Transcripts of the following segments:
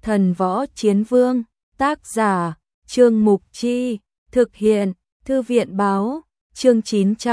Thần Võ Chiến Vương, tác giả, Trương Mục Chi, thực hiện, Thư viện Báo, chương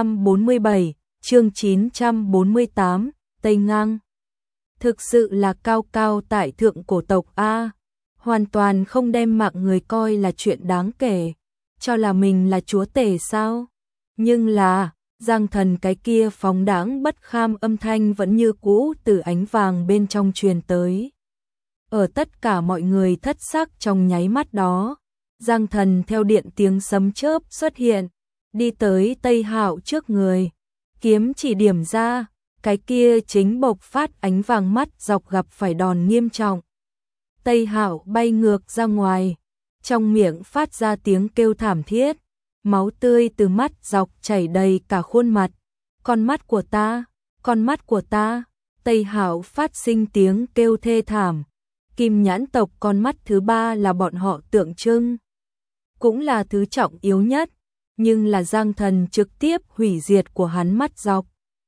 947, chương 948, Tây Ngang. Thực sự là cao cao tại thượng cổ tộc A, hoàn toàn không đem mạng người coi là chuyện đáng kể, cho là mình là chúa tể sao? Nhưng là, Giang Thần cái kia phóng đãng bất kham âm thanh vẫn như cũ từ ánh vàng bên trong truyền tới. Ở tất cả mọi người thất sắc trong nháy mắt đó, Giang Thần theo điện tiếng sấm chớp xuất hiện, đi tới Tây Hạo trước người, kiếm chỉ điểm ra, cái kia chính bộc phát ánh vàng mắt dọc gặp phải đòn nghiêm trọng. Tây Hạo bay ngược ra ngoài, trong miệng phát ra tiếng kêu thảm thiết, máu tươi từ mắt dọc chảy đầy cả khuôn mặt. Con mắt của ta, con mắt của ta, Tây Hạo phát sinh tiếng kêu thê thảm. Kim nhãn tộc con mắt thứ ba là bọn họ tượng trưng, cũng là thứ trọng yếu nhất, nhưng là Giang Thần trực tiếp hủy diệt của hắn mắt dọc.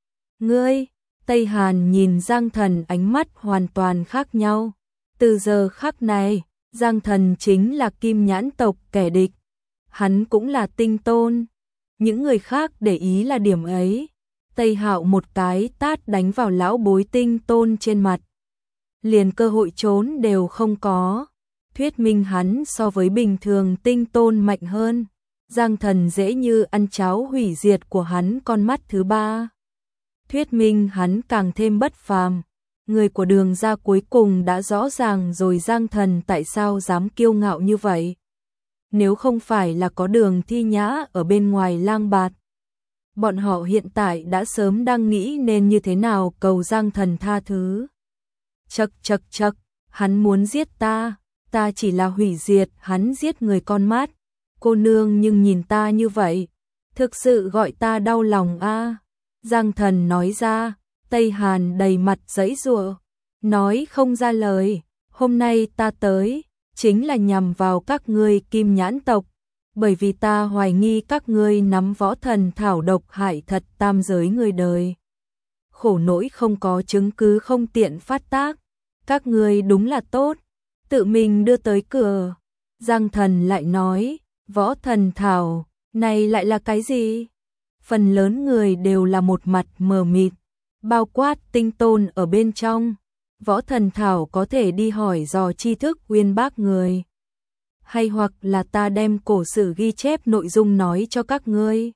Ngươi, Tây Hàn nhìn Giang Thần ánh mắt hoàn toàn khác nhau. Từ giờ khắc này, Giang Thần chính là Kim nhãn tộc kẻ địch. Hắn cũng là tinh tôn. Những người khác để ý là điểm ấy. Tây Hạo một cái tát đánh vào lão bối tinh tôn trên mặt. Liền cơ hội trốn đều không có. Thuyết minh hắn so với bình thường tinh tôn mạnh hơn. Giang Thần dễ như ăn cháo hủy diệt của hắn con mắt thứ ba. Thuyết minh hắn càng thêm bất phàm. Người của Đường gia cuối cùng đã rõ ràng rồi Giang Thần tại sao dám kiêu ngạo như vậy. Nếu không phải là có Đường Thi Nhã ở bên ngoài lang bạt, bọn họ hiện tại đã sớm đang nghĩ nên như thế nào cầu Giang Thần tha thứ. Chậc chậc chậc, hắn muốn giết ta chỉ là hủy diệt hắn giết người con mắt. Cô nương nhưng nhìn ta như vậy, thực sự gọi ta đau lòng a. Giang Thần nói ra, Tây Hàn đầy mặt giãy giụa, nói không ra lời. Hôm nay ta tới, chính là nhằm vào các ngươi Kim nhãn tộc, bởi vì ta hoài nghi các ngươi nắm võ thần thảo độc hại thật tam giới người đời. Khổ nỗi không có chứng cứ không tiện phát tác, các ngươi đúng là tốt, tự mình đưa tới cửa. Giang Thần lại nói, võ thần thảo, này lại là cái gì? Phần lớn người đều là một mặt mờ mịt, bao quát tinh tôn ở bên trong. Võ thần thảo có thể đi hỏi dò tri thức uyên bác người, hay hoặc là ta đem cổ sử ghi chép nội dung nói cho các ngươi.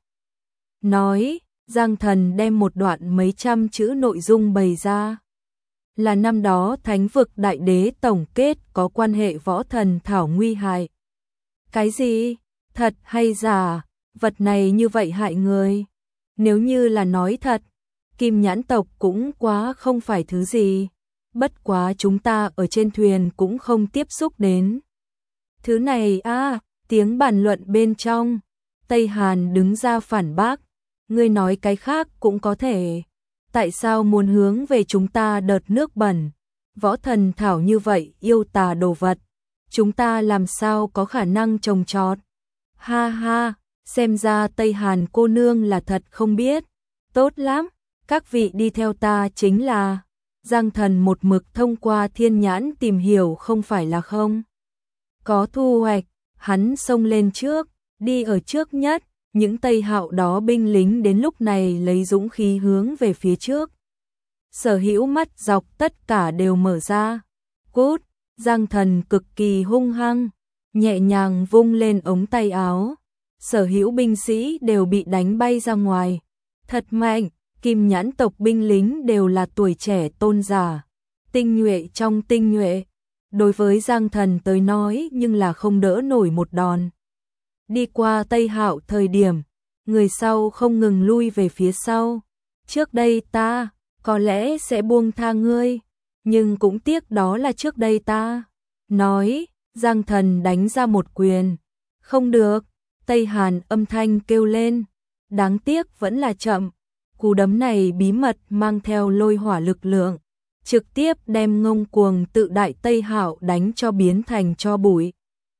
Nói, Giang Thần đem một đoạn mấy trăm chữ nội dung bày ra. Là năm đó Thánh vực đại đế tổng kết có quan hệ võ thần thảo nguy hại. Cái gì? Thật hay giả? Vật này như vậy hại người? Nếu như là nói thật, Kim nhãn tộc cũng quá không phải thứ gì. Bất quá chúng ta ở trên thuyền cũng không tiếp xúc đến thứ này a. Tiếng bàn luận bên trong, Tây Hàn đứng ra phản bác, ngươi nói cái khác cũng có thể, tại sao muốn hướng về chúng ta đợt nước bẩn? Võ thần thảo như vậy yêu tà đồ vật, chúng ta làm sao có khả năng trồng trọt? Ha ha, xem ra Tây Hàn cô nương là thật không biết. Tốt lắm, các vị đi theo ta chính là. Giang Thần một mực thông qua thiên nhãn tìm hiểu không phải là không có thu hoạch, hắn xông lên trước, đi ở trước nhất, những Tây Hạo đó binh lính đến lúc này lấy dũng khí hướng về phía trước. Sở hữu mắt dọc tất cả đều mở ra. Cút, Giang Thần cực kỳ hung hăng, nhẹ nhàng vung lên ống tay áo. Sở hữu binh sĩ đều bị đánh bay ra ngoài. Thật mạnh. Kim nhãn tộc binh lính đều là tuổi trẻ tôn giả, tinh nhuệ trong tinh nhuệ. Đối với Giang Thần tới nói nhưng là không đỡ nổi một đòn. Đi qua Tây Hạo thời điểm, người sau không ngừng lui về phía sau. Trước đây ta, có lẽ sẽ buông tha ngươi, nhưng cũng tiếc đó là trước đây ta. Nói, Giang Thần đánh ra một quyền. Không được, Tây Hàn âm thanh kêu lên. Đáng tiếc vẫn là chậm. Cú đấm này bí mật mang theo lôi hỏa lực lượng, trực tiếp đem ngông cuồng tự đại Tây Hạo đánh cho biến thành tro bụi.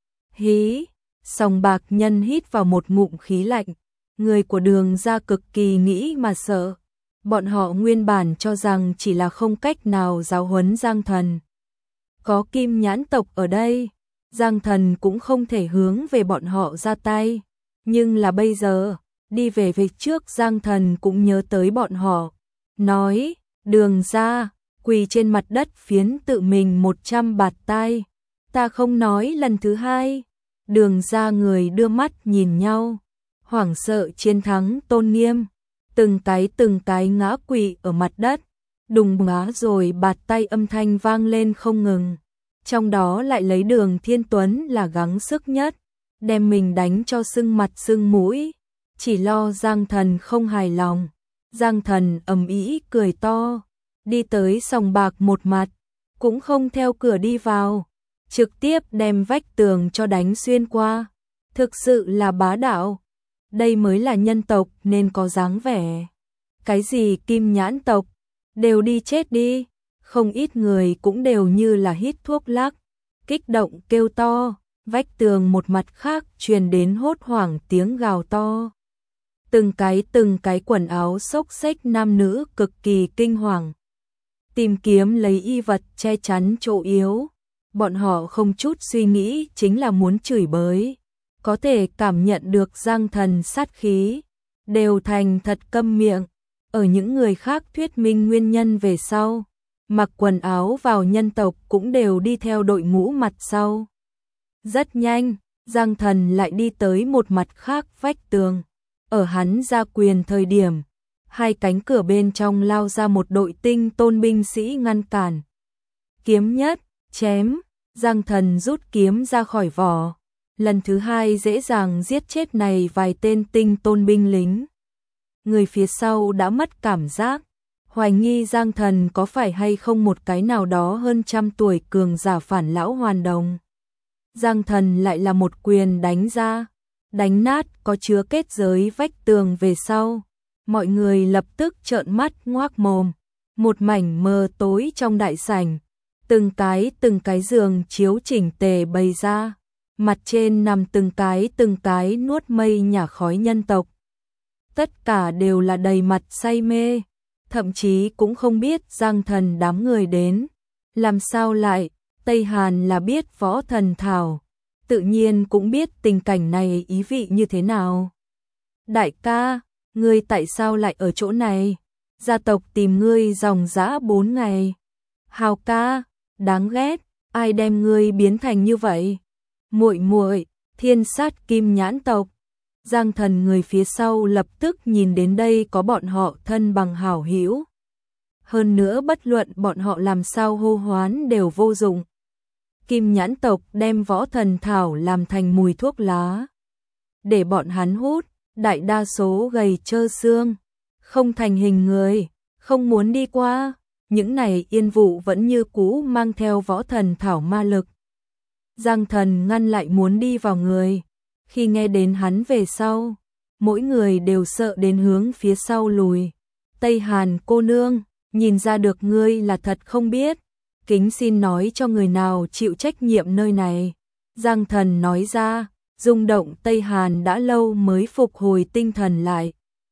Hí, Sòng Bạc Nhân hít vào một ngụm khí lạnh, người của Đường gia cực kỳ nghĩ mà sợ. Bọn họ nguyên bản cho rằng chỉ là không cách nào giáo huấn Giang Thần. có Kim Nhãn tộc ở đây, Giang Thần cũng không thể hướng về bọn họ ra tay. Nhưng là bây giờ, đi về trước Giang Thần cũng nhớ tới bọn họ. Nói, Đường ra, quỳ trên mặt đất phiến tự mình 100 bạt tai. Ta không nói lần thứ hai. Đường ra người đưa mắt nhìn nhau, hoảng sợ chiến thắng tôn nghiêm. Từng cái ngã quỵ ở mặt đất, đùng ngã rồi bạt tay âm thanh vang lên không ngừng. Trong đó lại lấy Đường Thiên Tuấn là gắng sức nhất, đem mình đánh cho sưng mặt sưng mũi, chỉ lo Giang Thần không hài lòng. Giang Thần ầm ĩ cười to, đi tới sòng bạc một mặt, cũng không theo cửa đi vào, trực tiếp đem vách tường cho đánh xuyên qua. Thực sự là bá đạo, đây mới là nhân tộc nên có dáng vẻ. Cái gì Kim Nhãn tộc, đều đi chết đi. Không ít người cũng đều như là hít thuốc lắc, kích động kêu to. Vách tường một mặt khác truyền đến hốt hoảng tiếng gào to. Từng cái quần áo xốc xếch nam nữ cực kỳ kinh hoàng, tìm kiếm lấy y vật che chắn chỗ yếu. Bọn họ không chút suy nghĩ chính là muốn chửi bới, có thể cảm nhận được Giang Thần sát khí, đều thành thật câm miệng. Ở những người khác thuyết minh nguyên nhân về sau, mặc quần áo vào nhân tộc cũng đều đi theo đội ngũ mặt sau. Rất nhanh, Giang Thần lại đi tới một mặt khác vách tường. Ở hắn ra quyền thời điểm, hai cánh cửa bên trong lao ra một đội tinh tôn binh sĩ ngăn cản. Kiếm nhất, chém, Giang Thần rút kiếm ra khỏi vỏ. Lần thứ hai dễ dàng giết chết này vài tên tinh tôn binh lính. Người phía sau đã mất cảm giác, hoài nghi Giang Thần có phải hay không một cái nào đó hơn 100 tuổi cường giả phản lão hoàn đồng. Giang Thần lại là một quyền đánh ra, đánh nát có chứa kết giới vách tường về sau. Mọi người lập tức trợn mắt ngoác mồm, một mảnh mờ tối trong đại sảnh. Từng cái giường chiếu chỉnh tề bày ra, mặt trên nằm từng cái nuốt mây nhả khói nhân tộc. Tất cả đều là đầy mặt say mê, thậm chí cũng không biết Giang Thần đám người đến. Làm sao lại, Tây Hàn là biết võ thần thảo, tự nhiên cũng biết tình cảnh này ý vị như thế nào. Đại ca, ngươi tại sao lại ở chỗ này? Gia tộc tìm ngươi dòng dã 4 ngày. Hào ca, đáng ghét, ai đem ngươi biến thành như vậy? Muội muội, thiên sát Kim Nhãn tộc. Giang Thần người phía sau lập tức nhìn đến đây có bọn họ thân bằng hảo hữu. Hơn nữa bất luận bọn họ làm sao hô hoán đều vô dụng. Kim Nhãn tộc đem võ thần thảo làm thành mùi thuốc lá, để bọn hắn hút, đại đa số gầy trơ xương, không thành hình người, không muốn đi qua. Những này yên vụ vẫn như cũ mang theo võ thần thảo ma lực. Giang Thần ngăn lại muốn đi vào người, khi nghe đến hắn về sau, mỗi người đều sợ đến hướng phía sau lùi. Tây Hàn cô nương, nhìn ra được ngươi là thật không biết, kính xin nói cho người nào chịu trách nhiệm nơi này. Giang Thần nói ra, rung động Tây Hàn đã lâu mới phục hồi tinh thần lại.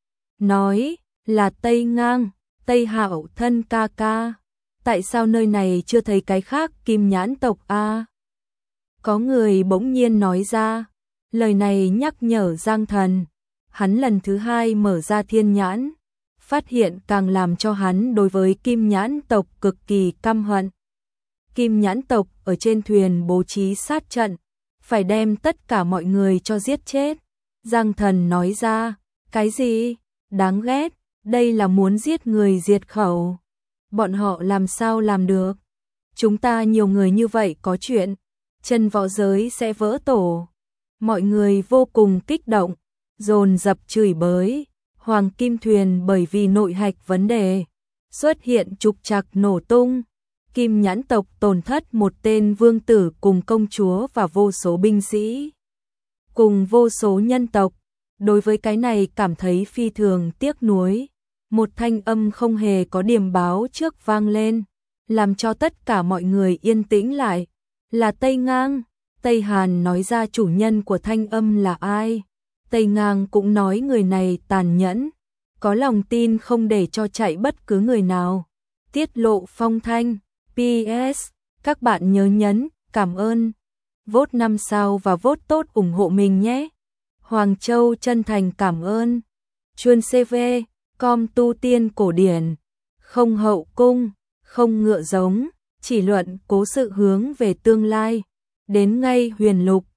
Nói, là Tây Ngang, Tây Hạo thân ca ca. Tại sao nơi này chưa thấy cái khác Kim Nhãn tộc a? Có người bỗng nhiên nói ra, lời này nhắc nhở Giang Thần. Hắn lần thứ hai mở ra thiên nhãn, phát hiện càng làm cho hắn đối với Kim Nhãn tộc cực kỳ căm hận. Kim Nhãn tộc ở trên thuyền bố trí sát trận, phải đem tất cả mọi người cho giết chết. Giang Thần nói ra, cái gì? Đáng ghét, đây là muốn giết người diệt khẩu. Bọn họ làm sao làm được? Chúng ta nhiều người như vậy có chuyện, chân võ giới sẽ vỡ tổ. Mọi người vô cùng kích động, dồn dập chửi bới. Hoàng Kim Thuyền bởi vì nội hạch vấn đề, xuất hiện trục trặc nổ tung. Kim Nhãn tộc tổn thất một tên vương tử cùng công chúa và vô số binh sĩ, cùng vô số nhân tộc. Đối với cái này cảm thấy phi thường tiếc nuối. Một thanh âm không hề có điểm báo trước vang lên, làm cho tất cả mọi người yên tĩnh lại. Là Tây Ngang. Tây Hàn nói ra chủ nhân của thanh âm là ai. Tây Ngang cũng nói người này tàn nhẫn, có lòng tin không để cho chạy bất cứ người nào. Tiết lộ phong thanh. PS, Các bạn nhớ nhấn cảm ơn, vote 5 sao và vote tốt ủng hộ mình nhé. Hoàng Châu chân thành cảm ơn. Chuân CV, com tu tiên cổ điển, không hậu cung, không ngựa giống, chỉ luận cố sự hướng về tương lai. Đến ngay huyền lục.